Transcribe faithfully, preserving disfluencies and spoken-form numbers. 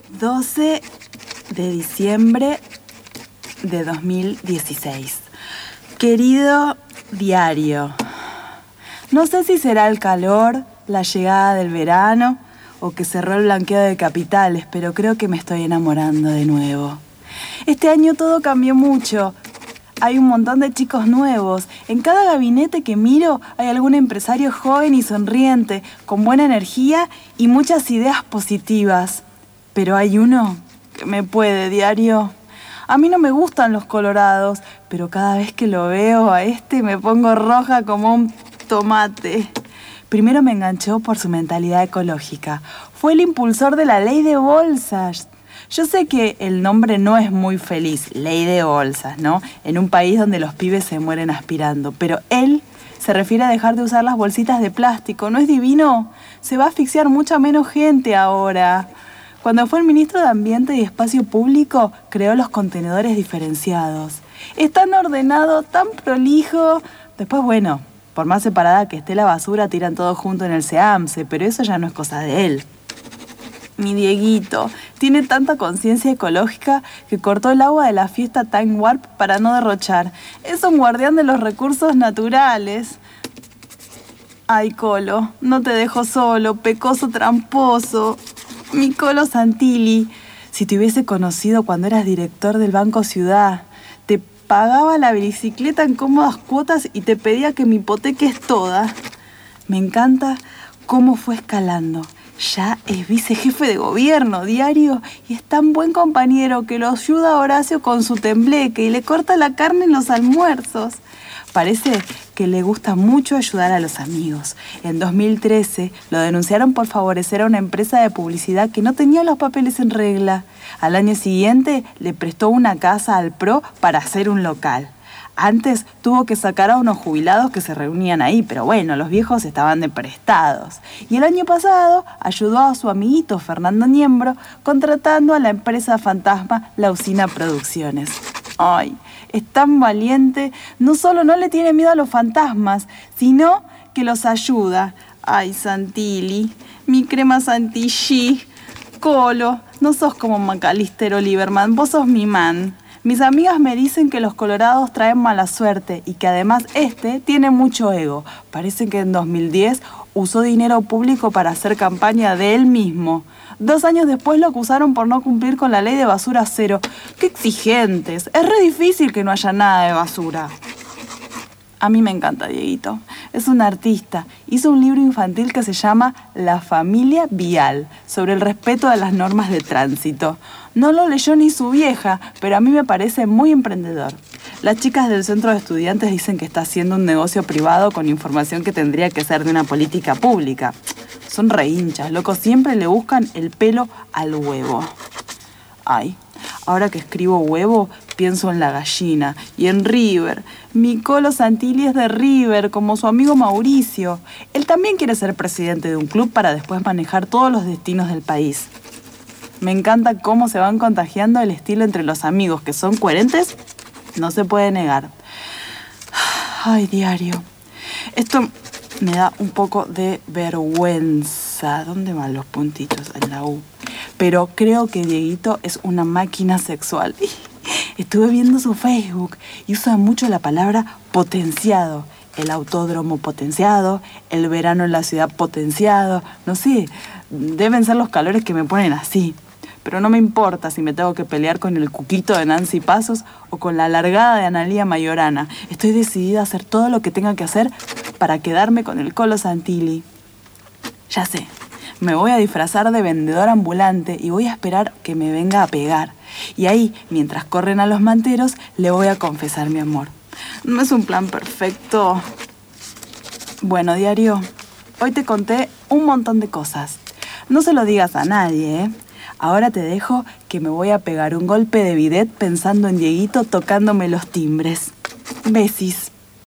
doce de diciembre de dos mil dieciséis. Querido diario, no sé si será el calor, la llegada del verano o que cerró el blanqueo de capitales, pero creo que me estoy enamorando de nuevo. Este año todo cambió mucho. Hay un montón de chicos nuevos. En cada gabinete que miro hay algún empresario joven y sonriente, con buena energía y muchas ideas positivas. Pero hay uno que me puede, diario. A mí no me gustan los colorados, pero cada vez que lo veo a este me pongo roja como un tomate. Primero me enganchó por su mentalidad ecológica. Fue el impulsor de la ley de bolsas. Yo sé que el nombre no es muy feliz, ley de bolsas, ¿no? En un país donde los pibes se mueren aspirando. Pero él se refiere a dejar de usar las bolsitas de plástico. ¿No es divino? Se va a asfixiar mucha menos gente ahora. Cuando fue el ministro de Ambiente y Espacio Público, creó los contenedores diferenciados. Es tan ordenado, tan prolijo. Después, bueno, por más separada que esté la basura, tiran todo junto en el SEAMSE, pero eso ya no es cosa de él. Mi Dieguito tiene tanta conciencia ecológica que cortó el agua de la fiesta Time Warp para no derrochar. Es un guardián de los recursos naturales. Ay, Colo, no te dejo solo, pecoso tramposo. Mi Colo Santilli, si te hubiese conocido cuando eras director del Banco Ciudad, te pagaba la bicicleta en cómodas cuotas y te pedía que me hipoteques toda. Me encanta cómo fue escalando. Ya es vicejefe de gobierno, diario, y es tan buen compañero que lo ayuda a Horacio con su tembleque y le corta la carne en los almuerzos. Parece que le gusta mucho ayudar a los amigos. En dos mil trece lo denunciaron por favorecer a una empresa de publicidad que no tenía los papeles en regla. Al año siguiente le prestó una casa al PRO para hacer un local. Antes tuvo que sacar a unos jubilados que se reunían ahí, pero bueno, los viejos estaban de prestados. Y el año pasado ayudó a su amiguito Fernando Niembro contratando a la empresa fantasma La Usina Producciones. Ay, es tan valiente, no solo no le tiene miedo a los fantasmas, sino que los ayuda. Ay, Santilli, mi crema Santilli, Colo, no sos como Macalister Oliverman, vos sos mi man. Mis amigas me dicen que los colorados traen mala suerte y que además este tiene mucho ego. Parece que en dos mil diez usó dinero público para hacer campaña de él mismo. Dos años después lo acusaron por no cumplir con la ley de basura cero. ¡Qué exigentes! Es re difícil que no haya nada de basura. A mí me encanta Dieguito. Es un artista. Hizo un libro infantil que se llama La familia vial, sobre el respeto a las normas de tránsito. No lo leyó ni su vieja, pero a mí me parece muy emprendedor. Las chicas del centro de estudiantes dicen que está haciendo un negocio privado con información que tendría que ser de una política pública. Son re hinchas, loco, siempre le buscan el pelo al huevo. Ay, ahora que escribo huevo, pienso en la gallina y en River. Mi Colo Santilli es de River, como su amigo Mauricio. Él también quiere ser presidente de un club para después manejar todos los destinos del país. Me encanta cómo se van contagiando el estilo entre los amigos, que son coherentes, no se puede negar. Ay, diario. Esto me da un poco de vergüenza. ¿Dónde van los puntitos? En la U. Pero creo que Dieguito es una máquina sexual. Estuve viendo su Facebook y usa mucho la palabra potenciado. El autódromo potenciado, el verano en la ciudad potenciado. No sé, deben ser los calores que me ponen así. Pero no me importa si me tengo que pelear con el cuquito de Nancy Pasos o con la largada de Analía Mayorana. Estoy decidida a hacer todo lo que tenga que hacer para quedarme con el Colo Santilli. Ya sé, me voy a disfrazar de vendedor ambulante y voy a esperar que me venga a pegar. Y ahí, mientras corren a los manteros, le voy a confesar mi amor. No es un plan perfecto. Bueno, diario, hoy te conté un montón de cosas. No se lo digas a nadie, ¿eh? Ahora te dejo que me voy a pegar un golpe de bidet pensando en Dieguito tocándome los timbres. Besis.